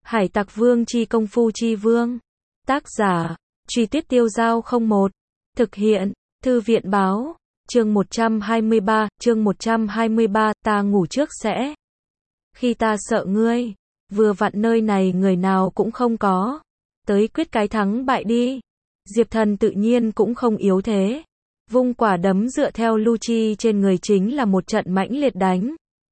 Hải Tặc Vương chi công phu chi vương. Tác giả, Truy Tuyết Tiêu Dao 01. Thực hiện, Thư viện báo. Chương 123, ta ngủ trước sẽ. Khi ta sợ ngươi, vừa vặn nơi này người nào cũng không có. Tới quyết cái thắng bại đi. Diệp Thần tự nhiên cũng không yếu thế. Vung quả đấm dựa theo Lucci trên người chính là một trận mãnh liệt đánh.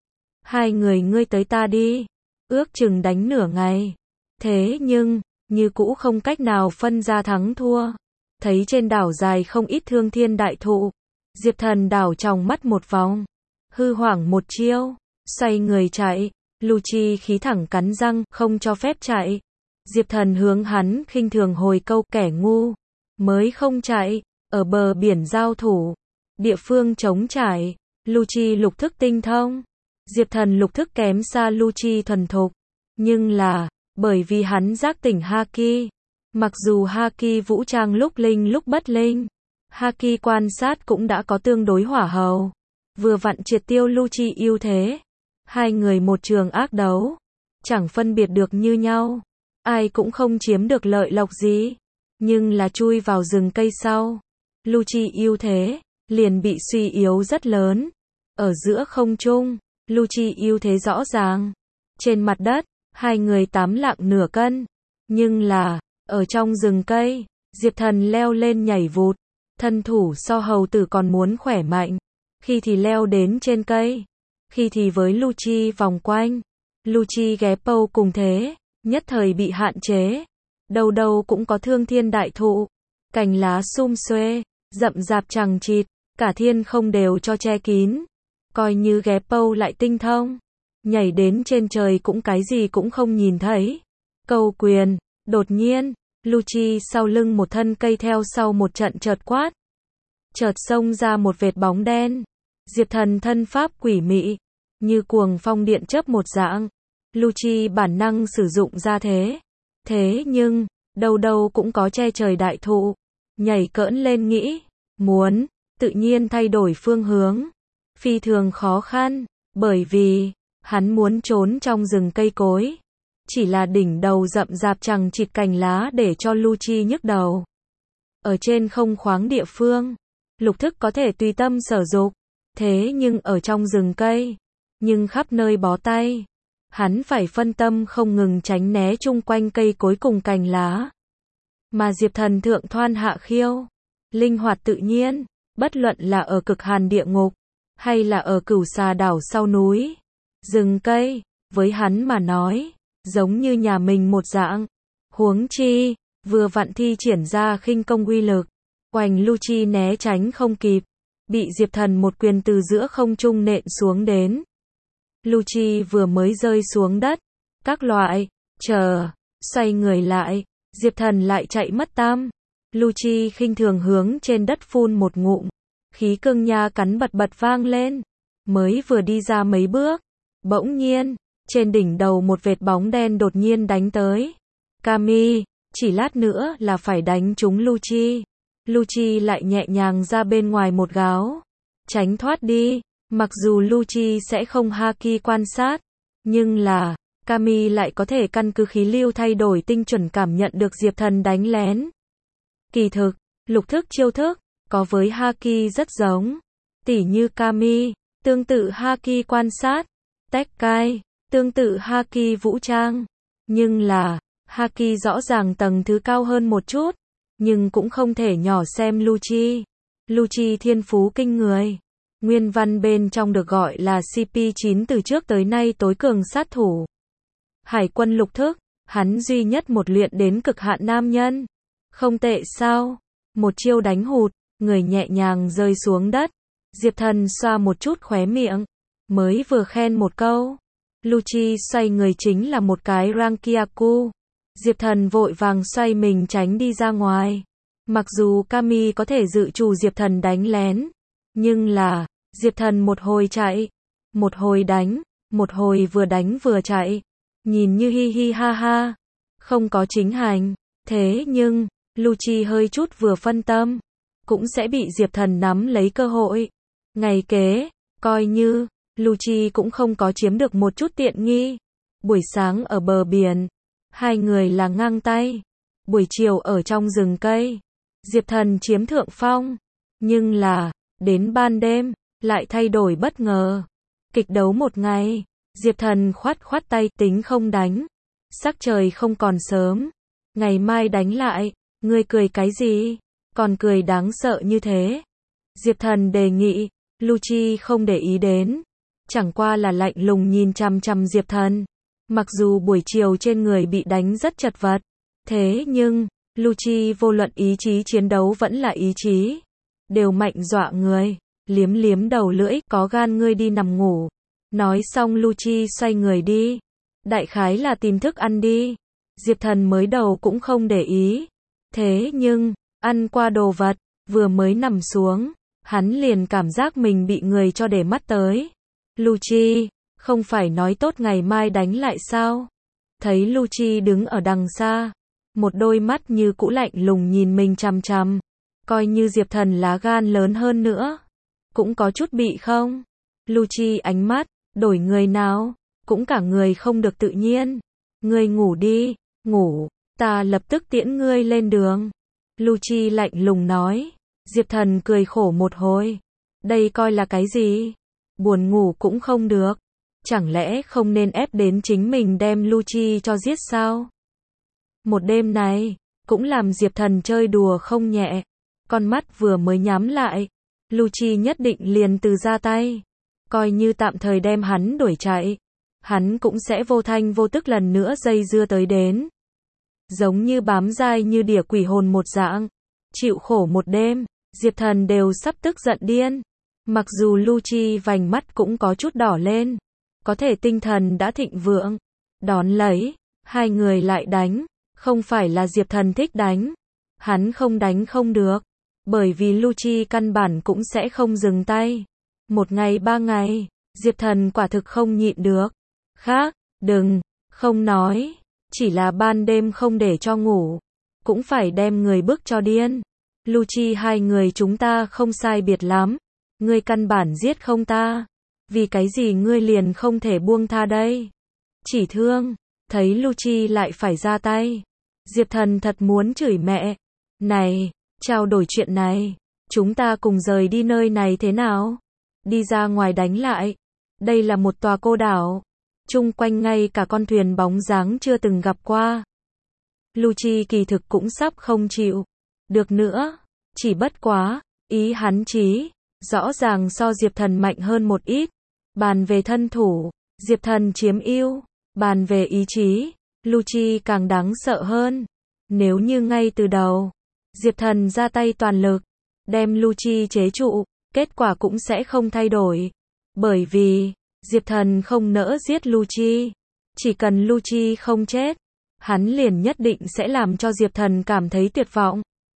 Hai người ngươi tới ta đi. Ước chừng đánh nửa ngày. Thế nhưng, như cũ không cách nào phân ra thắng thua. Thấy trên đảo dài không ít thương thiên đại thụ. Diệp Thần đảo tròng mắt một vòng. Hư hoảng một chiêu. Xoay người chạy. Lucci khí thẳng cắn răng, không cho phép chạy. Diệp Thần hướng hắn khinh thường hồi câu, kẻ ngu mới không chạy. Ở bờ biển giao thủ. Địa phương trống trải. Lucci lục thức tinh thông. Diệp Thần lục thức kém xa Lucci thuần thục. Nhưng là, bởi vì hắn giác tỉnh Haki. Mặc dù Haki vũ trang lúc linh lúc bất linh. Haki quan sát cũng đã có tương đối hỏa hầu. Vừa vặn triệt tiêu Lucci ưu thế. Hai người một trường ác đấu. Chẳng phân biệt được như nhau. Ai cũng không chiếm được lợi lộc gì. Nhưng là chui vào rừng cây sau. Lucci ưu thế, liền bị suy yếu rất lớn. Ở giữa không trung, Lucci ưu thế rõ ràng. Trên mặt đất, hai người tám lạng nửa cân. Nhưng là, ở trong rừng cây, Diệp Thần leo lên nhảy vụt. Thân thủ so hầu tử còn muốn khỏe mạnh. Khi thì leo đến trên cây. Khi thì với Lucci vòng quanh. Lucci ghé pâu cùng thế, nhất thời bị hạn chế. Đầu đầu cũng có thương thiên đại thụ. Cành lá sum xuê, rậm rạp chằng chịt, cả thiên không đều cho che kín. Coi như ghé pâu lại tinh thông. Nhảy đến trên trời cũng cái gì cũng không nhìn thấy. Câu quyền, đột nhiên, Lucci sau lưng một thân cây theo sau một trận chợt quát. Chợt xông ra một vệt bóng đen. Diệp Thần thân pháp quỷ mị, như cuồng phong điện chớp một dạng. Lucci bản năng sử dụng ra thế. Thế nhưng, đâu đâu cũng có che trời đại thụ. Nhảy cỡn lên nghĩ, muốn, tự nhiên thay đổi phương hướng. Phi thường khó khăn, bởi vì, hắn muốn trốn trong rừng cây cối. Chỉ là đỉnh đầu rậm rạp chằng chịt cành lá để cho Lucci nhức đầu. Ở trên không khoáng địa phương, lục thức có thể tùy tâm sở dục. Thế nhưng ở trong rừng cây, nhưng khắp nơi bó tay. Hắn phải phân tâm không ngừng tránh né chung quanh cây cối cùng cành lá. Mà Diệp Thần thượng thoan hạ khiêu, linh hoạt tự nhiên, bất luận là ở cực hàn địa ngục, hay là ở Cửu Xà đảo sau núi. Rừng cây, với hắn mà nói, giống như nhà mình một dạng. Huống chi, vừa vặn thi triển ra khinh công uy lực. Oành Lucci né tránh không kịp. Bị Diệp Thần một quyền từ giữa không trung nện xuống đến. Lucci vừa mới rơi xuống đất. Các loại, xoay người lại. Diệp Thần lại chạy mất tăm. Lucci khinh thường hướng trên đất phun một ngụm. Khí cương nha cắn bật bật vang lên. Mới vừa đi ra mấy bước. Bỗng nhiên, trên đỉnh đầu một vệt bóng đen đột nhiên đánh tới. Kami, chỉ lát nữa là phải đánh trúng Lucci. Lucci lại nhẹ nhàng ra bên ngoài một gáo. Tránh thoát đi. Mặc dù Lucci sẽ không Haki quan sát. Nhưng là, Kami lại có thể căn cứ khí lưu thay đổi tinh chuẩn cảm nhận được Diệp Thần đánh lén. Kỳ thực, lục thức chiêu thức, có với Haki rất giống. Tỉ như Kami, tương tự Haki quan sát. Tekkai, tương tự Haki vũ trang. Nhưng là, Haki rõ ràng tầng thứ cao hơn một chút. Nhưng cũng không thể nhỏ xem Lucci. Lucci thiên phú kinh người. Nguyên văn bên trong được gọi là CP9 từ trước tới nay tối cường sát thủ. Hải quân lục thức, hắn duy nhất một luyện đến cực hạn nam nhân. Không tệ sao? Một chiêu đánh hụt, người nhẹ nhàng rơi xuống đất. Diệp Thần xoa một chút khóe miệng. Mới vừa khen một câu. Lucci xoay người chính là một cái Rankiaku. Diệp Thần vội vàng xoay mình tránh đi ra ngoài. Mặc dù Kami có thể dự trù Diệp Thần đánh lén. Nhưng là, Diệp Thần một hồi chạy. Một hồi đánh. Một hồi vừa đánh vừa chạy. Nhìn như hi hi ha ha. Không có chính hành. Thế nhưng, Lucci hơi chút vừa phân tâm. Cũng sẽ bị Diệp Thần nắm lấy cơ hội. Ngày kế, coi như, Lucci cũng không có chiếm được một chút tiện nghi. Buổi sáng ở bờ biển. Hai người là ngang tay. Buổi chiều ở trong rừng cây, Diệp Thần chiếm thượng phong. Nhưng là, đến ban đêm, lại thay đổi bất ngờ. Kịch đấu một ngày, Diệp Thần khoát khoát tay tính không đánh. Sắc trời không còn sớm. Ngày mai đánh lại, ngươi cười cái gì? Còn cười đáng sợ như thế. Diệp Thần đề nghị, Lucci không để ý đến. Chẳng qua là lạnh lùng nhìn chằm chằm Diệp Thần. Mặc dù buổi chiều trên người bị đánh rất chật vật. Thế nhưng, Lucci vô luận ý chí chiến đấu vẫn là ý chí. Đều mạnh dọa người. Liếm liếm đầu lưỡi, có gan ngươi đi nằm ngủ. Nói xong Lucci xoay người đi. Đại khái là tìm thức ăn đi. Diệp Thần mới đầu cũng không để ý. Thế nhưng, ăn qua đồ vật, vừa mới nằm xuống, hắn liền cảm giác mình bị người cho để mắt tới. Lucci, không phải nói tốt ngày mai đánh lại sao? Thấy Lucci đứng ở đằng xa, một đôi mắt như cũ lạnh lùng nhìn mình chằm chằm. Coi như Diệp Thần lá gan lớn hơn nữa, cũng có chút bị không? Lucci ánh mắt, đổi người nào, cũng cả người không được tự nhiên. Ngươi ngủ đi, ngủ, ta lập tức tiễn ngươi lên đường. Lucci lạnh lùng nói. Diệp Thần cười khổ một hồi. Đây coi là cái gì? Buồn ngủ cũng không được. Chẳng lẽ không nên ép đến chính mình đem Lucci cho giết sao? Một đêm này, cũng làm Diệp Thần chơi đùa không nhẹ. Con mắt vừa mới nhắm lại, Lucci nhất định liền từ ra tay. Coi như tạm thời đem hắn đuổi chạy, hắn cũng sẽ vô thanh vô tức lần nữa dây dưa tới đến. Giống như bám dai như đỉa quỷ hồn một dạng. Chịu khổ một đêm, Diệp Thần đều sắp tức giận điên. Mặc dù Lucci vành mắt cũng có chút đỏ lên, có thể tinh thần đã thịnh vượng. Đón lấy, hai người lại đánh. Không phải là Diệp Thần thích đánh, hắn không đánh không được, bởi vì Lucci căn bản cũng sẽ không dừng tay. Một ngày 3 ngày, Diệp Thần quả thực không nhịn được. Khác, đừng, không nói, chỉ là ban đêm không để cho ngủ, cũng phải đem người bức cho điên. Lucci, hai người chúng ta không sai biệt lắm, ngươi căn bản giết không ta, vì cái gì ngươi liền không thể buông tha đây? Chỉ thương, thấy Lucci lại phải ra tay, Diệp Thần thật muốn chửi mẹ. Này, trao đổi chuyện này, chúng ta cùng rời đi nơi này thế nào? Đi ra ngoài đánh lại. Đây là một tòa cô đảo, chung quanh ngay cả con thuyền bóng dáng chưa từng gặp qua. Lucci kỳ thực cũng sắp không chịu được nữa, chỉ bất quá, ý hắn chí, rõ ràng so Diệp Thần mạnh hơn một ít. Bàn về thân thủ, Diệp Thần chiếm ưu, bàn về ý chí, Lucci càng đáng sợ hơn. Nếu như ngay từ đầu, Diệp Thần ra tay toàn lực, đem Lucci chế trụ, kết quả cũng sẽ không thay đổi. Bởi vì, Diệp Thần không nỡ giết Lucci. Chỉ cần Lucci không chết, hắn liền nhất định sẽ làm cho Diệp Thần cảm thấy tuyệt vọng.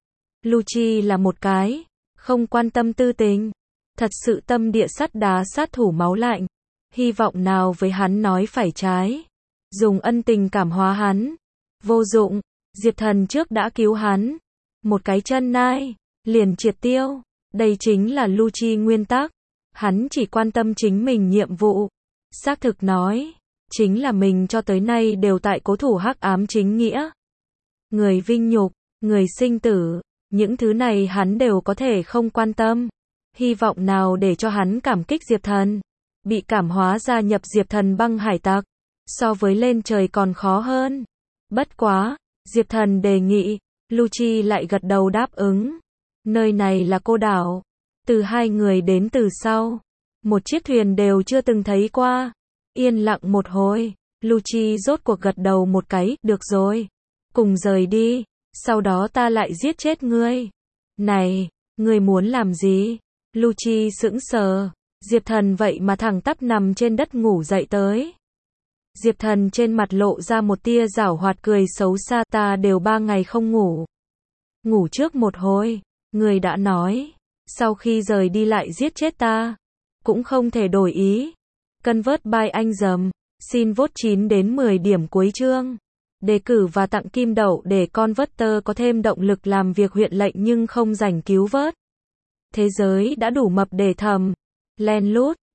Lucci là một cái, không quan tâm tư tình, thật sự tâm địa sắt đá sát thủ máu lạnh. Hy vọng nào với hắn nói phải trái. Dùng ân tình cảm hóa hắn. Vô dụng, Diệp Thần trước đã cứu hắn. Một cái chân nai, liền triệt tiêu. Đây chính là Lucci nguyên tắc. Hắn chỉ quan tâm chính mình nhiệm vụ. Xác thực nói, chính là mình cho tới nay đều tại cố thủ hắc ám chính nghĩa. Người vinh nhục, người sinh tử, những thứ này hắn đều có thể không quan tâm. Hy vọng nào để cho hắn cảm kích Diệp Thần. Bị cảm hóa gia nhập Diệp Thần băng hải tặc, so với lên trời còn khó hơn. Bất quá, Diệp Thần đề nghị, Lucci lại gật đầu đáp ứng. Nơi này là cô đảo, từ hai người đến từ sau, một chiếc thuyền đều chưa từng thấy qua. Yên lặng một hồi, Lucci rốt cuộc gật đầu một cái, được rồi, cùng rời đi, sau đó ta lại giết chết ngươi. Này, ngươi muốn làm gì? Lucci sững sờ. Diệp Thần vậy mà thẳng tắp nằm trên đất ngủ dậy tới. Diệp Thần trên mặt lộ ra một tia giảo hoạt cười xấu xa, ta đều 3 ngày không ngủ. Ngủ trước một hồi, người đã nói, sau khi rời đi lại giết chết ta, cũng không thể đổi ý. Convert by anh dầm, xin vote 9 đến 10 điểm cuối chương. Đề cử và tặng kim đậu để Converter có thêm động lực làm việc huyện lệnh nhưng không rảnh cứu vớt. Thế giới đã đủ mập để thầm. Len lút.